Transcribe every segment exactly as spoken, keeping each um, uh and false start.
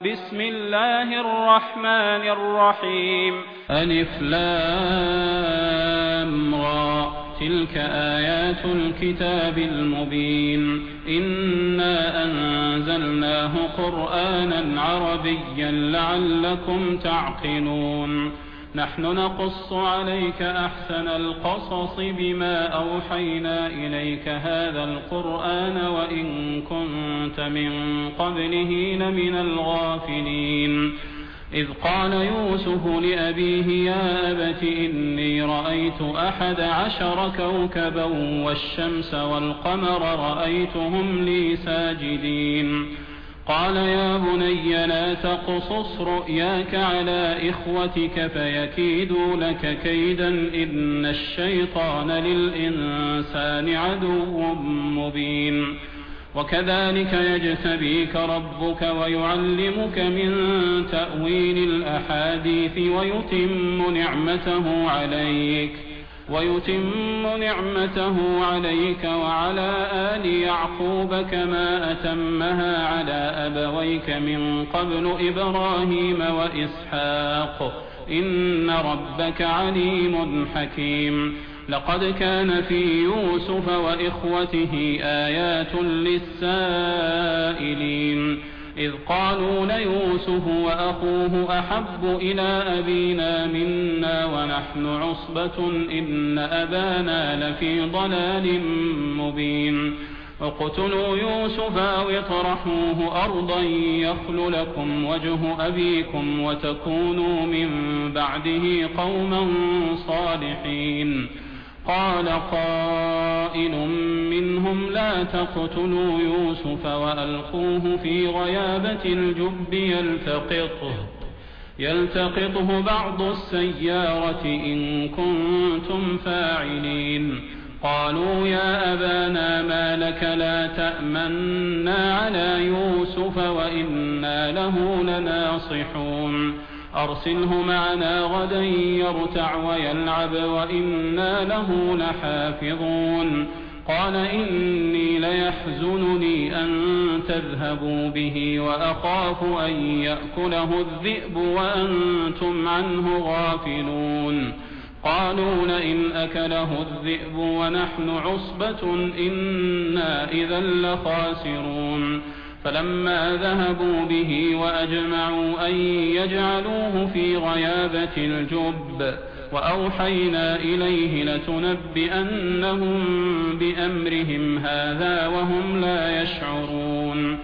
بسم الله الرحمن الرحيم. ألف لام را، تلك آيات الكتاب المبين. إنا أنزلناه قرآنا عربيا لعلكم تعقلون. نحن نقص عليك أحسن القصص بما أوحينا إليك هذا القرآن وإن كنت من قبله لمن الغافلين. إذ قال يوسف لأبيه يا أبت إني رأيت أحد عشر كوكبا والشمس والقمر رأيتهم لي ساجدين. قال يا بني لا تقصص رؤياك على إخوتك فيكيدوا لك كيدا إن الشيطان للإنسان عدو مبين. وكذلك يجتبيك ربك ويعلمك من تأويل الأحاديث ويتم نعمته عليك ويتم نعمته عليك وعلى آل يعقوب كما أتمها على أبويك من قبل إبراهيم وإسحاق إن ربك عليم حكيم. لقد كان في يوسف وإخوته آيات للسائلين إذ قالوا ليوسف وأخوه أحب إلى أبينا منا ونحن عصبة إن أبانا لفي ضلال مبين. اقتلوا يوسف أو اطرحوه أرضا يخل لكم وجه أبيكم وتكونوا من بعده قوما صالحين. قال قائل منهم لا تقتلوا يوسف وألقوه في غيابة الجب يلتقطه, يلتقطه بعض السيارة إن كنتم فاعلين. قالوا يا أبانا ما لك لا تأمنا على يوسف وإنا له لناصحون. أرسله معنا غدا يرتع ويلعب وإنا له لحافظون. قال إني ليحزنني أن تذهبوا به وأخاف أن يأكله الذئب وأنتم عنه غافلون. قالوا لئن أكله الذئب ونحن عصبة إنا إذا لخاسرون. فلما ذهبوا به وأجمعوا أن يجعلوه في غيابة الجب وأوحينا إليه لتنبئنهم بأمرهم هذا وهم لا يشعرون.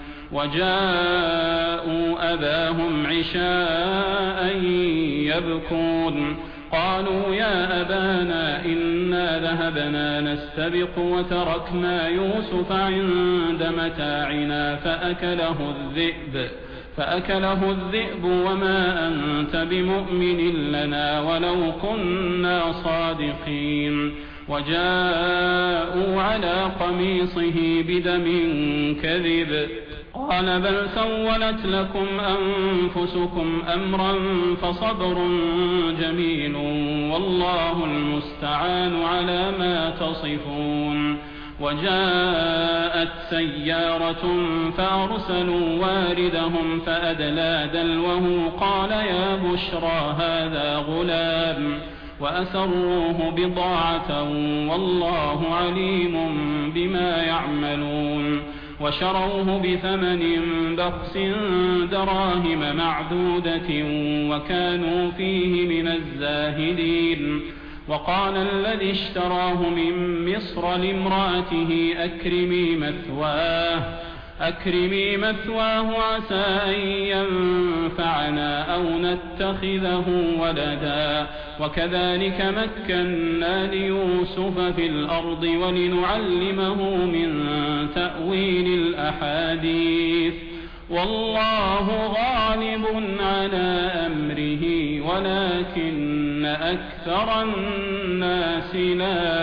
وجاءوا أباهم عشاء يبكون. قالوا يا أبانا إنا ذهبنا نستبق وتركنا يوسف عند متاعنا فأكله الذئب فأكله الذئب وما أنت بمؤمن لنا ولو كنا صادقين. وجاءوا على قميصه بدم كذب. قال بل سولت لكم أنفسكم أمرا فصبر جميل والله المستعان على ما تصفون. وجاءت سيارة فأرسلوا واردهم فأدلى دلوه قال يا بشرى هذا غلام وأسروه بضاعة والله عليم بما يعملون. وشروه بثمن بخس دراهم معدودة وكانوا فيه من الزاهدين. وقال الذي اشتراه من مصر لامرأته أكرمي مثواه أكرمي مثواه عسى أن ينفعنا أو نتخذه ولدا. وكذلك مكنا ليوسف في الأرض ولنعلمه من تأويل الأحاديث والله غالب على أمره ولكن أكثر الناس لا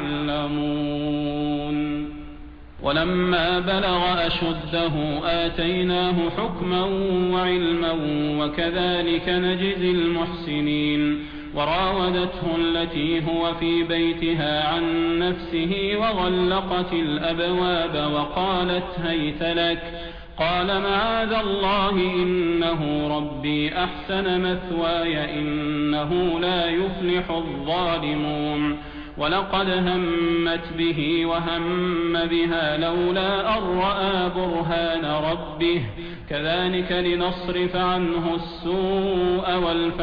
يعلمون. ولما بلغ أشده آتيناه حكما وعلما وكذلك نجزي المحسنين. وراودته التي هو في بيتها عن نفسه وغلقت الأبواب وقالت هيت لك قال معاذ الله إنه ربي أحسن مثواي إنه لا يفلح الظالمون ولقد همت به وهم بها لولا أن رأى برهان ربه كذلك لنصرف عنه السوء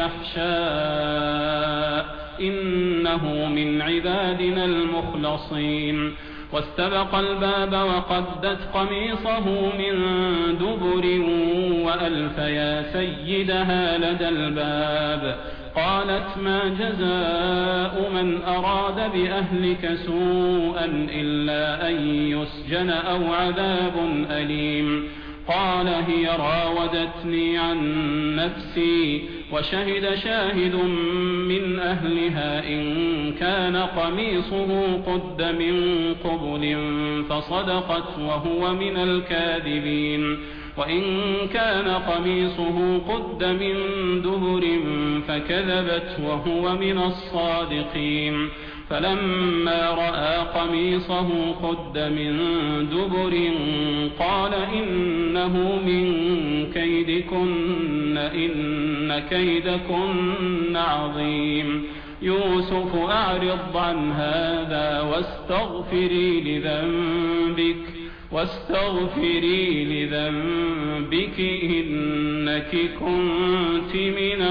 والفحشاء إنه من عبادنا المخلصين واستبق الباب وقدت قميصه من دبر وألف يا سيدها لدى الباب قالت ما جزاء من أراد بأهلك سوءا إلا أن يسجن أو عذاب أليم قال هي راودتني عن نفسي وشهد شاهد من أهلها إن كان قميصه قد من قبل فصدقت وهو من الكاذبين وإن كان قميصه قد من دبر فكذبت وهو من الصادقين فلما رأى قميصه قد من دبر قال إنه من كيدكن إن كيدكن عظيم يوسف أعرض عن هذا واستغفري لذنبك واستغفري لذنبك إنك كنت من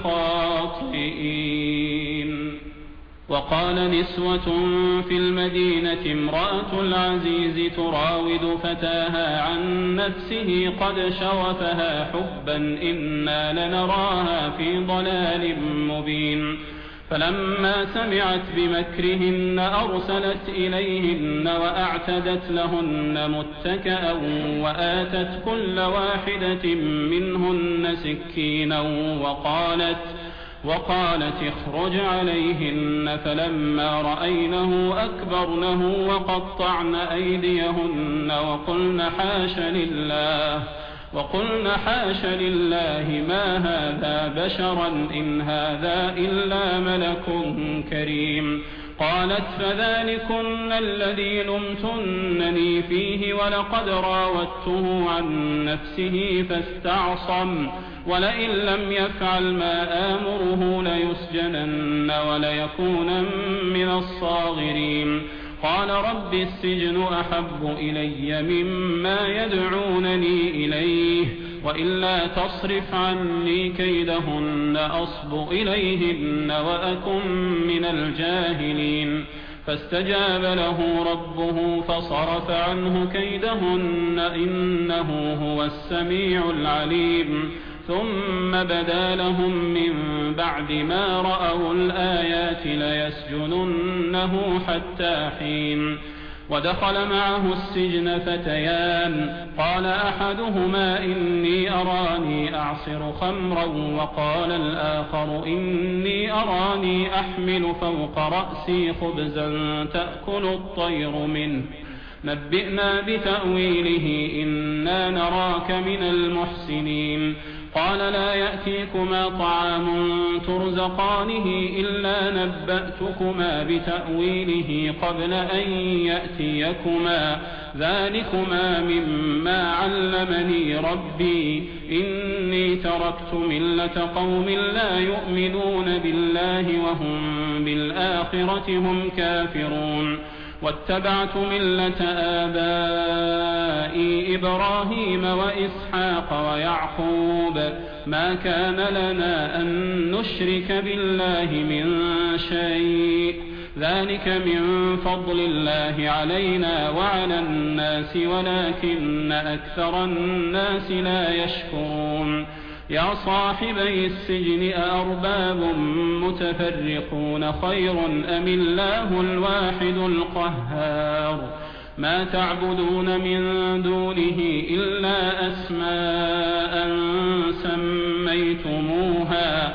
الخاطئين وقال نسوة في المدينة امرأة العزيز تراود فتاها عن نفسه قد شغفها حبا إنا لنراها في ضلال مبين فلما سمعت بمكرهن أرسلت إليهن وأعتدت لهن متكأ وآتت كل واحدة منهن سكينا وقالت وقالت اخرج عليهن فلما رأينه أكبرنه وقطعن أيديهن وقلن حاش لله وقلن حاش لله ما هذا بشرا إن هذا إلا ملك كريم قالت فذلكن الذي لمتنني فيه ولقد راودته عن نفسه فاستعصم ولئن لم يفعل ما آمره ليسجنن وليكون من الصاغرين قال رب السجن أحب إلي مما يدعونني إليه وإلا تصرف عني كيدهن أصب إليهن وأكن من الجاهلين فاستجاب له ربه فصرف عنه كيدهن إنه هو السميع العليم ثم بدا لهم من بعد ما رأوا الآيات ليسجننه حتى حين ودخل معه السجن فتيان قال أحدهما إني أراني أعصر خمرا وقال الآخر إني أراني أحمل فوق رأسي خبزا تأكل الطير منه نبئنا بتأويله إنا نراك من المحسنين قال لا يأتيكما طعام ترزقانه إلا نبأتكما بتأويله قبل أن يأتيكما ذلكما مما علمني ربي إني تركت ملة قوم لا يؤمنون بالله وهم بالآخرة هم كافرون واتبعت ملة آبائي إبراهيم وإسحاق ويعقوب ما كان لنا أن نشرك بالله من شيء ذلك من فضل الله علينا وعلى الناس ولكن أكثر الناس لا يشكرون يا صاحبي السجن أأرباب متفرقون خير أم الله الواحد القهار ما تعبدون من دونه إلا أسماء سميتموها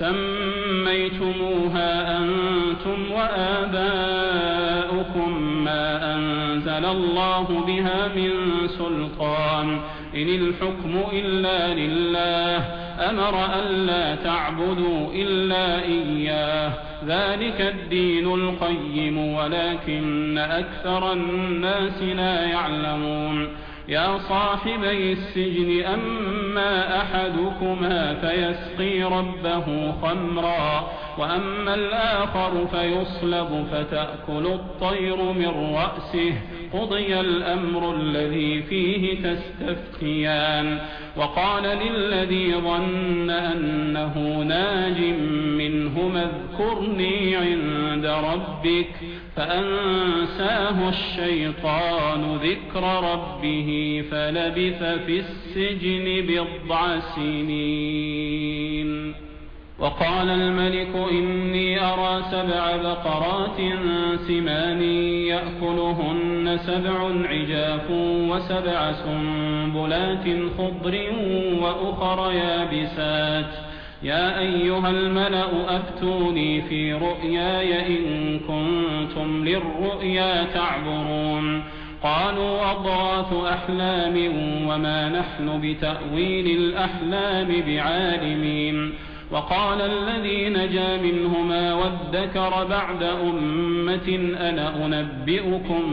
سميتموها أنتم وآباؤكم ما أنزل الله بها من سلطان إن الحكم إلا لله أمر ألا تعبدوا إلا إياه ذلك الدين القيم ولكن أكثر الناس لا يعلمون يا صاحبي السجن أما أحدكما فيسقي ربه خمرا وأما الآخر فيصلب فتأكل الطير من رأسه قضي الأمر الذي فيه تستفتيان وقال للذي ظن أنه ناج منهما اذكرني عند ربك فأنساه الشيطان ذكر ربه فلبث في السجن بضع سنين. وقال الملك إني أرى سبع بقرات سمان يأكلهن سبع عجاف وسبع سنبلات خضر وأخر يابسات يا أيها الملأ أفتوني في رؤياي إن كنتم للرؤيا تعبرون. قالوا أضغاث أحلام وما نحن بتأويل الأحلام بعالمين. وقال الذي نجا منهما وادكر بعد أمة أنا أنبئكم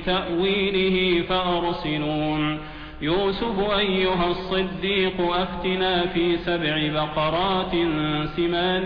بتأويله فأرسلون. يوسف أيها الصديق أفتنا في سبع بقرات سمان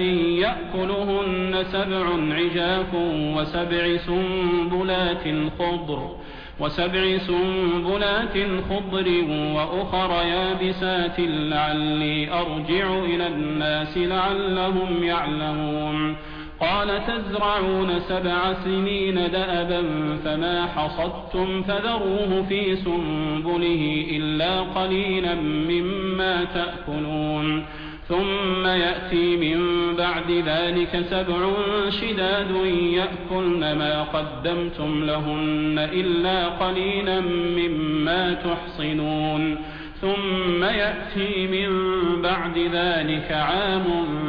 يأكلهن سبع عجاف وسبع سنبلات خضر وسبع سنبلات خضر وأخر يابسات لعلي أرجع إلى الناس لعلهم يعلمون. قال تزرعون سبع سنين دأبا فما حصدتم فذروه في سنبله إلا قليلا مما تأكلون ثم يأتي من بعد ذلك سبع شداد يأكلن ما قدمتم لهن إلا قليلا مما تحصنون ثم يأتي من بعد ذلك عام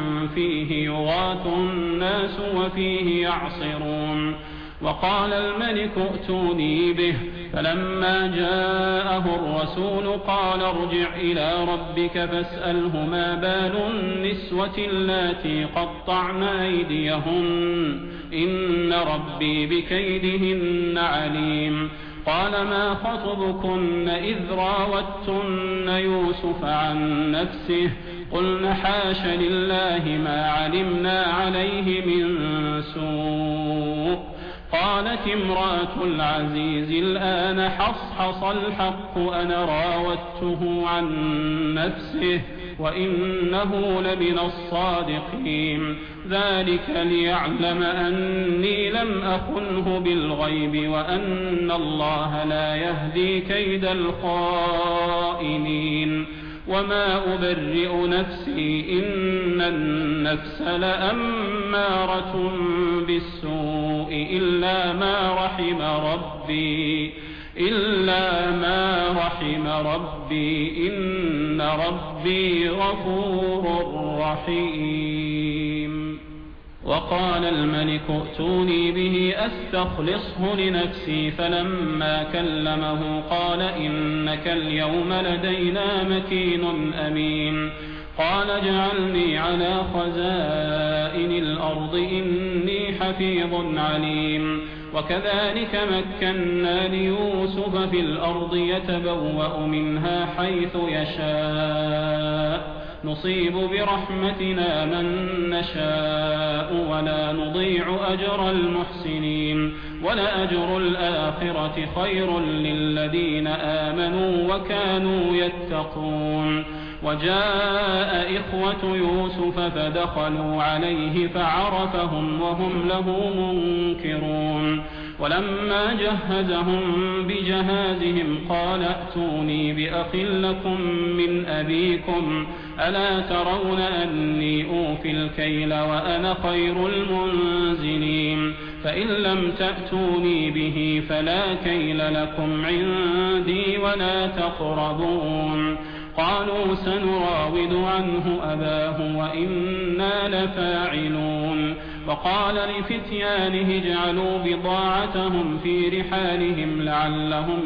فيه يغاث الناس وفيه يعصرون. وقال الملك ائتوني به فلما جاءه الرسول قال ارجع إلى ربك فاسأله ما بال النسوة اللاتي قطعن أيديهن إن ربي بكيدهن عليم. قال ما خطبكن إذ راوتن يوسف عن نفسه قلن حاش لله ما علمنا عليه من سوء. قالت امرأة العزيز الآن حصحص الحق أنا راودته عن نفسه وإنه لمن الصادقين ذلك ليعلم أني لم أخنه بالغيب وأن الله لا يهدي كيد الخائنين. وما أبرئ نفسي إن النفس لأمارة بالسوء إلا ما رحم ربي إلا ما رحم ربي إن ربي غفور رحيم. وقال الملك ائتوني به أستخلصه لنفسي فلما كلمه قال إنك اليوم لدينا مكين أمين. قال اجعلني على خزائن الأرض إني حفيظ عليم. وكذلك مكنا ليوسف في الأرض يتبوأ منها حيث يشاء نصيب برحمتنا من نشاء ولا نضيع أجر المحسنين ولأجر الآخرة خير للذين آمنوا وكانوا يتقون. وجاء إخوة يوسف فدخلوا عليه فعرفهم وهم له منكرون. ولما جهزهم بجهازهم قال ائتوني بأخ لكم من أبيكم ألا ترون أني أوفي الكيل وأنا خير المنزلين فإن لم تأتوني به فلا كيل لكم عندي ولا تقربون. قالوا سنراود عنه أباه وإنا لفاعلون. وقال لفتيانه اجعلوا بضاعتهم في رحالهم لعلهم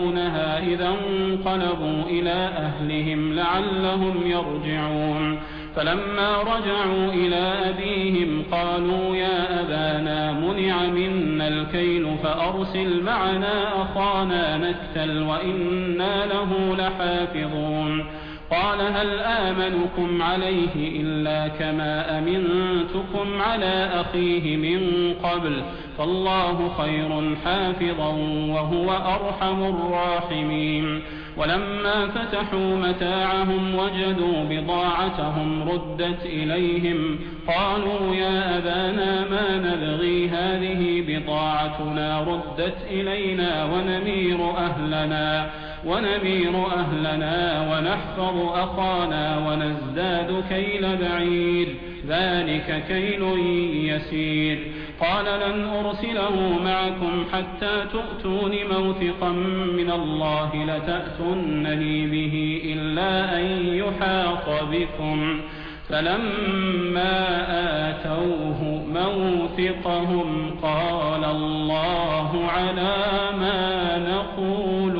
يعرفونها إذا انقلبوا إلى أهلهم لعلهم يرجعون. فلما رجعوا إلى أبيهم قالوا يا أبانا منع منا الكيل فأرسل معنا أخانا نكتل وإنا له لحافظون قال هل آمنكم عليه إلا كما أمنتكم على أخيه من قبل فالله خير حافظا وهو أرحم الراحمين ولما فتحوا متاعهم وجدوا بضاعتهم ردت إليهم قالوا يا أبانا ما نبغي هذه بضاعتنا ردت إلينا ونمير أهلنا ونمير أهلنا ونحفظ أخانا ونزداد كيل بعير ذلك كيل يسير قال لن أرسله معكم حتى تؤتون موثقا من الله لتأتونني به إلا أن يحاط بكم فلما آتوه موثقهم قال الله على ما نقول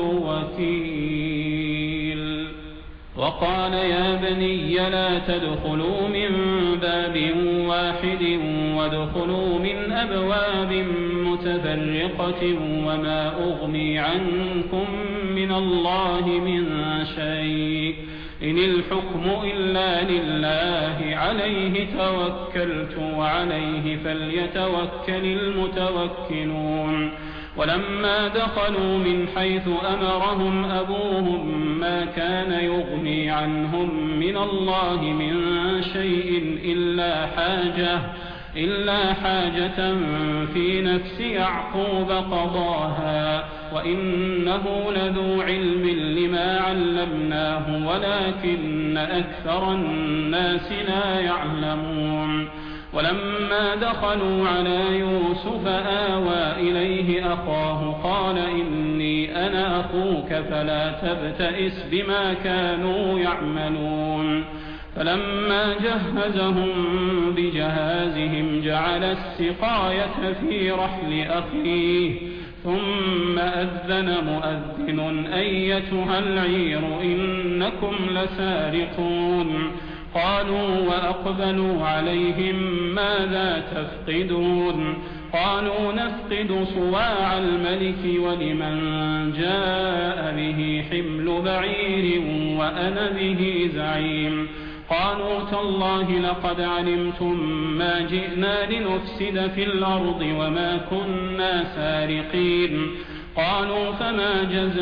وكيل وقال يا بني لا تدخلوا من باب واحد وادخلوا من أبواب متفرقة وما أغني عنكم من الله من شيء إن الحكم إلا لله عليه توكلت وعليه فليتوكل المتوكلون ولما دخلوا من حيث أمرهم أبوهم ما كان يغني عنهم من الله من شيء إلا حاجة إلا حاجة في نفس يعقوب قضاها وإنه لذو علم لما علمناه ولكن أكثر الناس لا يعلمون ولما دخلوا على يوسف آوى إليه أخاه قال إني أنا أخوك فلا تبتئس بما كانوا يعملون فلما جهزهم بجهازهم جعل السقاية في رحل أخيه ثم أذن مؤذن أيتها العير إنكم لسارقون قالوا وأقبلوا عليهم ماذا تفقدون قالوا نفقد صواع الملك ولمن جاء به حمل بعير وأنا به زعيم قالوا تالله لقد علمتم ما جئنا لنفسد في الأرض وما كنا سارقين قالوا فما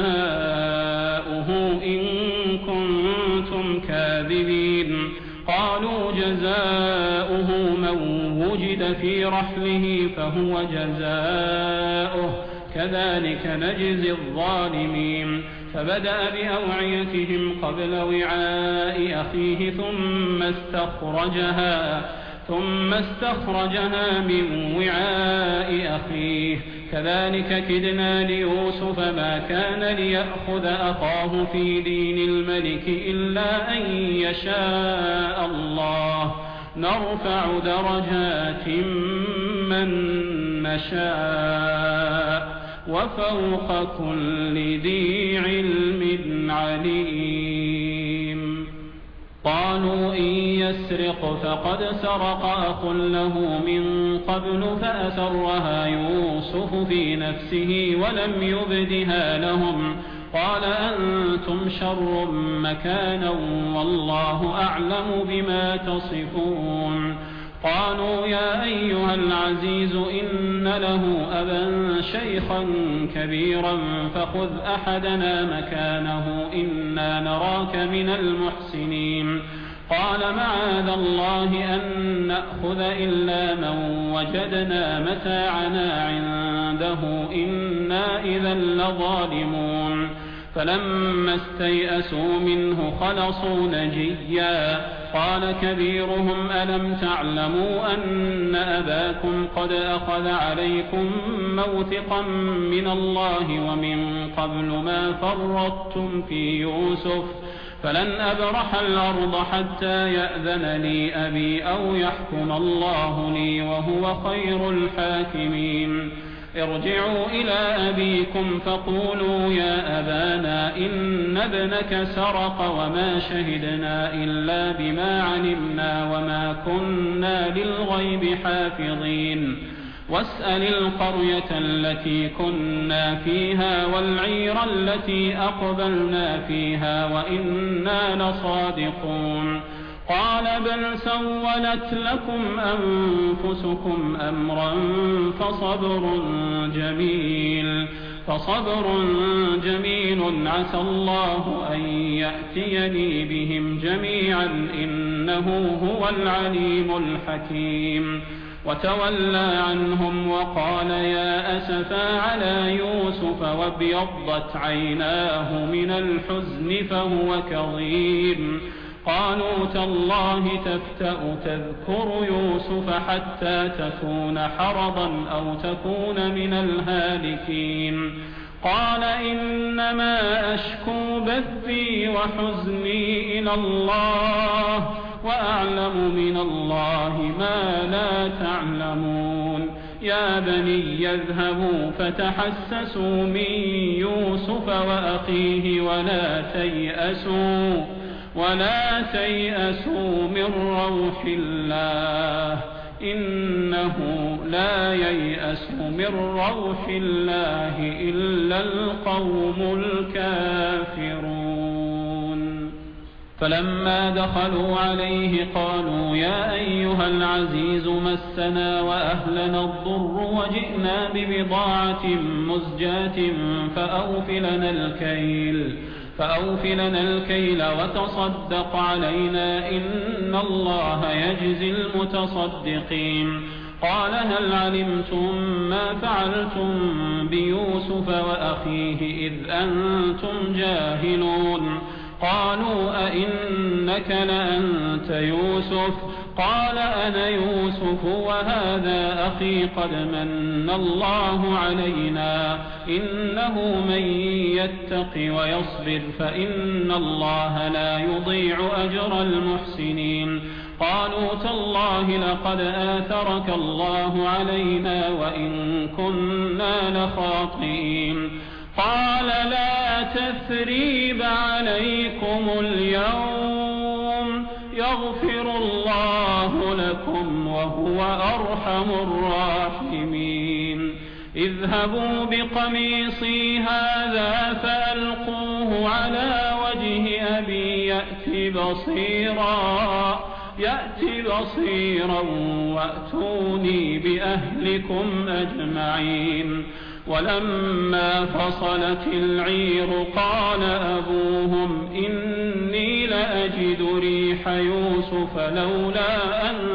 جزاؤه إن كنتم كاذبين قالوا جزاؤه من وجد في رحله فهو جزاؤه كذلك نجزي الظالمين فبدأ بأوعيتهم قبل وعاء أخيه ثم استخرجها ثم استخرجها من وعاء أخيه كذلك كدنا ليوسف ما كان ليأخذ أخاه في دين الملك إلا أن يشاء الله نرفع درجات من نشاء وفوق كل ذي علم عليم قالوا إن يسرق فقد سرق أخ له من قبل فأسرها يوسف في نفسه ولم يبدها لهم قال أنتم شر مكانا والله أعلم بما تصفون قالوا يا أيها العزيز إن له أبا شيخا كبيرا فخذ أحدنا مكانه إنا نراك من المحسنين قال معاذ الله أن نأخذ إلا من وجدنا متاعنا عنده إنا إذا لظالمون فلما استيئسوا منه خلصوا نجيا قال كبيرهم ألم تعلموا أن أباكم قد أخذ عليكم موثقا من الله ومن قبل ما فرطتم في يوسف فلن أبرح الأرض حتى يأذن لي أبي أو يحكم الله لي وهو خير الحاكمين ارجعوا إلى أبيكم فقولوا يا أبانا إن ابنك سرق وما شهدنا إلا بما علمنا وما كنا للغيب حافظين واسأل القرية التي كنا فيها والعير التي أقبلنا فيها وإنا لصادقون قال بل سولت لكم أنفسكم أمرا فصبر جميل فصبر جميل عسى الله أن يأتيني بهم جميعا إنه هو العليم الحكيم وتولى عنهم وقال يا أسفا على يوسف وابيضت عيناه من الحزن فهو كظيم قالوا تالله تفتأ تذكر يوسف حتى تكون حرضا أو تكون من الهالكين قال إنما أشكو بثي وحزني إلى الله وأعلم من الله ما لا تعلمون يا بني يذهبوا فتحسسوا من يوسف وأخيه ولا تيأسوا ولا تيأسوا من روح الله إنه لا ييأس من روح الله إلا القوم الكافرون فلما دخلوا عليه قالوا يا أيها العزيز مسنا وأهلنا الضر وجئنا ببضاعة مزجاة فأوف لنا الكيل فأوف لنا الكيل وتصدق علينا إن الله يجزي المتصدقين قال هل علمتم ما فعلتم بيوسف وأخيه إذ أنتم جاهلون قالوا أئنك لأنت يوسف قال أنا يوسف وهذا أخي قد من الله علينا إنه من يتق ويصبر فإن الله لا يضيع أجر المحسنين قالوا تالله لقد آثرك الله علينا وإن كنا لخاطئين قال لا تثريب عليكم اليوم يغفر الله لكم وهو أرحم الراحمين اذهبوا بقميصي هذا فألقوه على وجه أبي يأت بصيرا يأت بصيرا وأتوني بأهلكم أجمعين ولما فصلت العير قال أبوهم إني لأجد ريح يوسف لولا أن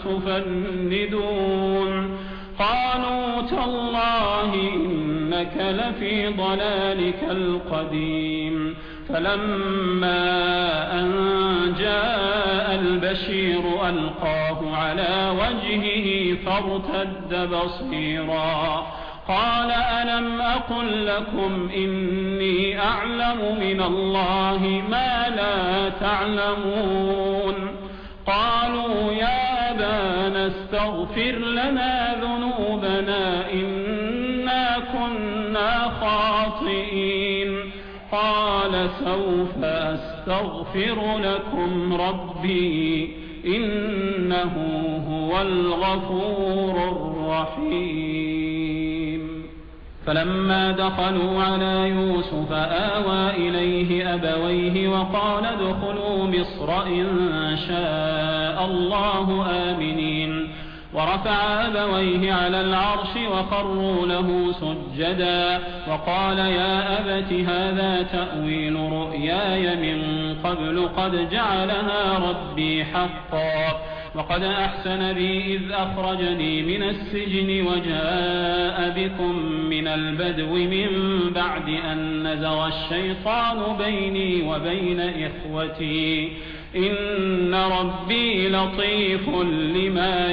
تفندون قالوا تالله إنك لفي ضلالك القديم فلما أن جاء البشير ألقاه على وجهه فارتد بصيرا قال ألم أقل لكم إني أعلم من الله ما لا تعلمون قالوا يا أبانا استغفر لنا ذنوبنا إنا كنا خاطئين قال سوف أستغفر لكم ربي إنه هو الغفور الرحيم فلما دخلوا على يوسف آوى إليه أبويه وقال ادخلوا مصر إن شاء الله آمنين ورفع أبويه على العرش وخروا له سجدا وقال يا أبت هذا تأويل رؤياي من قبل قد جعلها ربي حقا وقد أحسن بي إذ أخرجني من السجن وجاء بكم من البدو من بعد أن نزغ الشيطان بيني وبين إخوتي إن ربي لطيف لما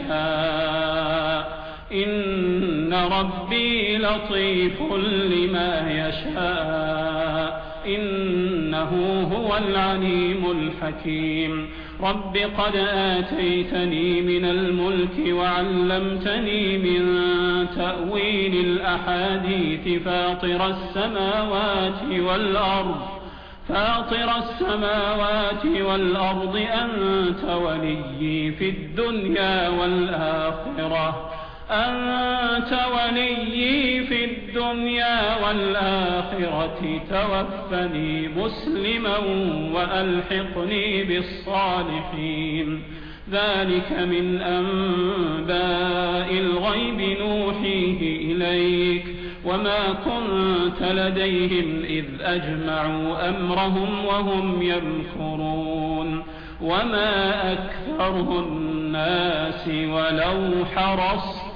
يشاء إن ربي لطيف لما يشاء إنه إنه هو العليم الحكيم رب قد آتيتني من الملك وعلمتني من تأويل الأحاديث فاطر السماوات والأرض فاطر السماوات والأرض أنت وليي في الدنيا والآخرة أنت وليي في الدنيا والآخرة توفني مسلما وألحقني بالصالحين ذلك من أنباء الغيب نوحيه إليك وما كنت لديهم إذ أجمعوا أمرهم وهم يمكرون وما أكثر الناس ولو حرصت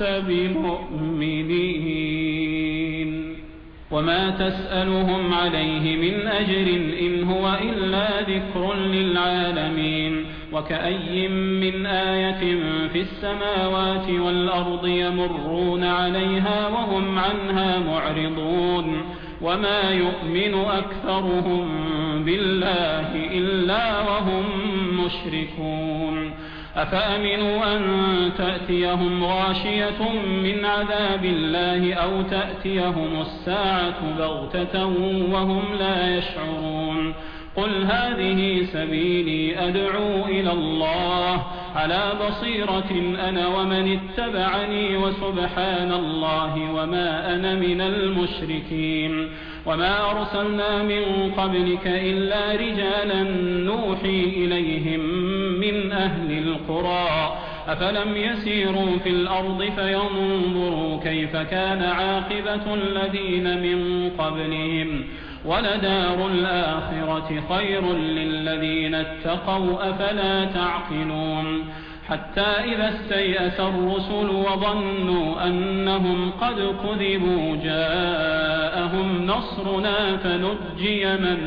بمؤمنين وما تسألهم عليه من أجر إن هو إلا ذكر للعالمين وكأي من آية في السماوات والأرض يمرون عليها وهم عنها معرضون وما يؤمن أكثرهم بالله إلا وهم مشركون أفأمنوا أن تأتيهم غاشية من عذاب الله أو تأتيهم الساعة بغتة وهم لا يشعرون قل هذه سبيلي أدعو إلى الله على بصيرة أنا ومن اتبعني وسبحان الله وما أنا من المشركين وما أرسلنا من قبلك إلا رجالا نوحي إليهم من أهل القرى أفلم يسيروا في الأرض فينظروا كيف كان عاقبة الذين من قبلهم ولدار الآخرة خير للذين اتقوا أفلا تعقلون حتى إذا استيأس الرسل وظنوا أنهم قد كذبوا جاءهم نصرنا فنجي من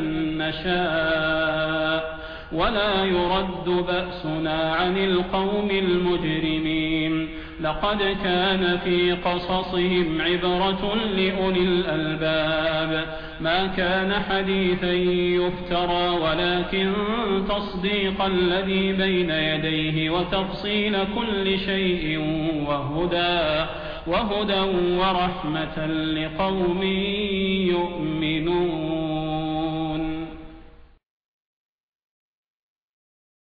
نشاء ولا يرد بأسنا عن القوم المجرمين لقد كان في قصصهم عبرة لأولي الألباب ما كان حديثا يفترى ولكن تصديق الذي بين يديه وتفصيل كل شيء وهدى وهدى ورحمة لقوم يؤمنون